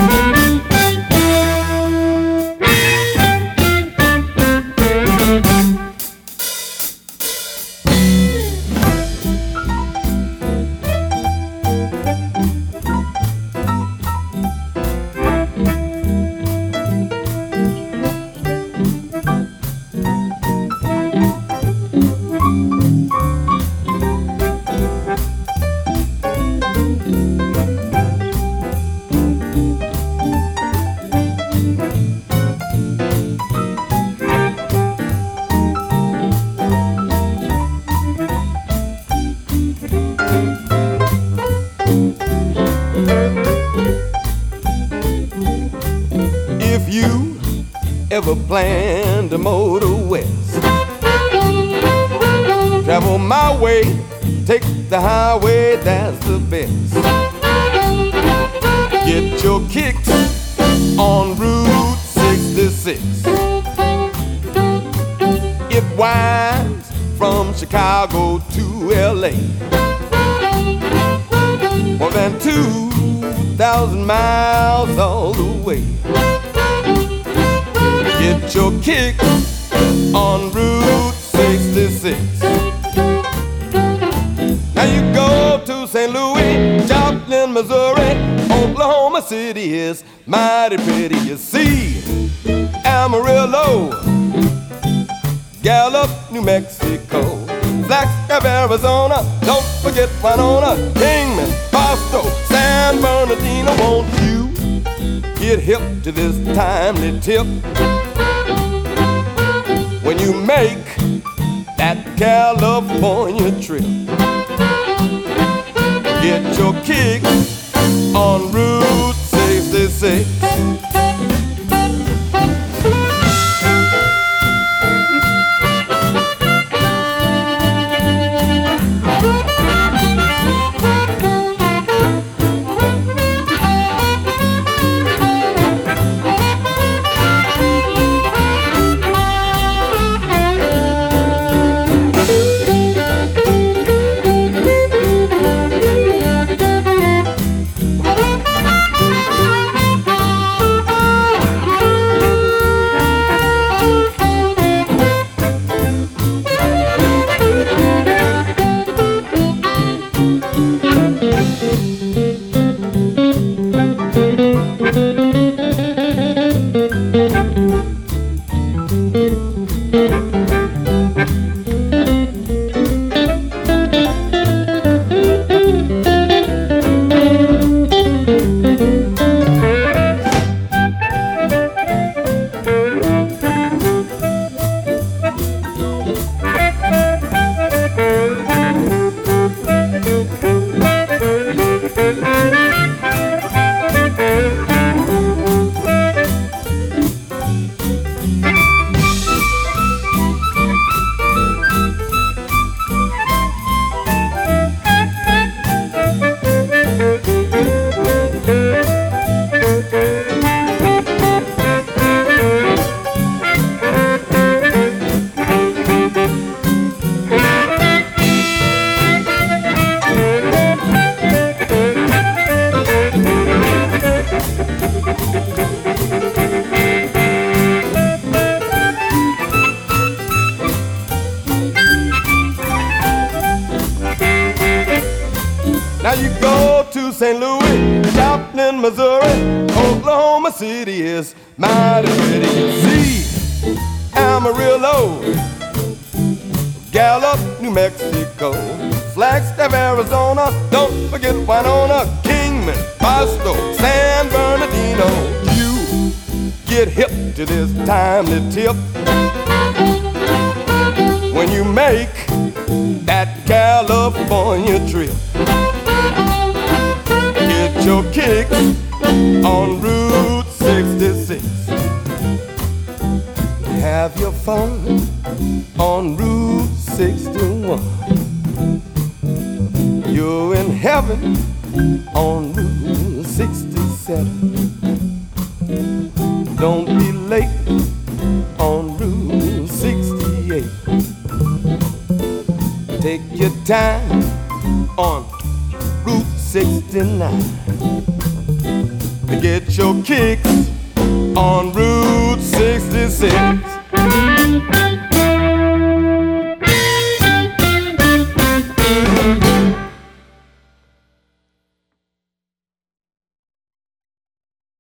If you ever plan to motor west, travel my way, take the highway, that's the best. Get your kicks on Route 66. It winds from Chicago to LA, more than 2,000 miles all the way. Get your kicks on Route 66. Now you go to St. Louis, Joplin, Missouri, Oklahoma City is mighty pretty. You see Amarillo, Gallup, New Mexico, Flagstaff, Arizona, don't forget Winona, Kingman, Boston, San Bernardino. Won't you get hip to this timely tip when you make that California trip? Get your kicks on Route 66. Now you go to St. Louis, Joplin, Missouri, Oklahoma City is mighty pretty. You see Amarillo, Gallup, New Mexico, Flagstaff, Arizona, don't forget Winona, Kingman, Boston, San Bernardino. You get hip to this timely tip when you make that California trip. Get your kicks on Route 66. Have your fun on Route 61. You're in heaven on Route 67. Don't be late on Route 68. Take your time on Route 69. to get your kicks on Route 66.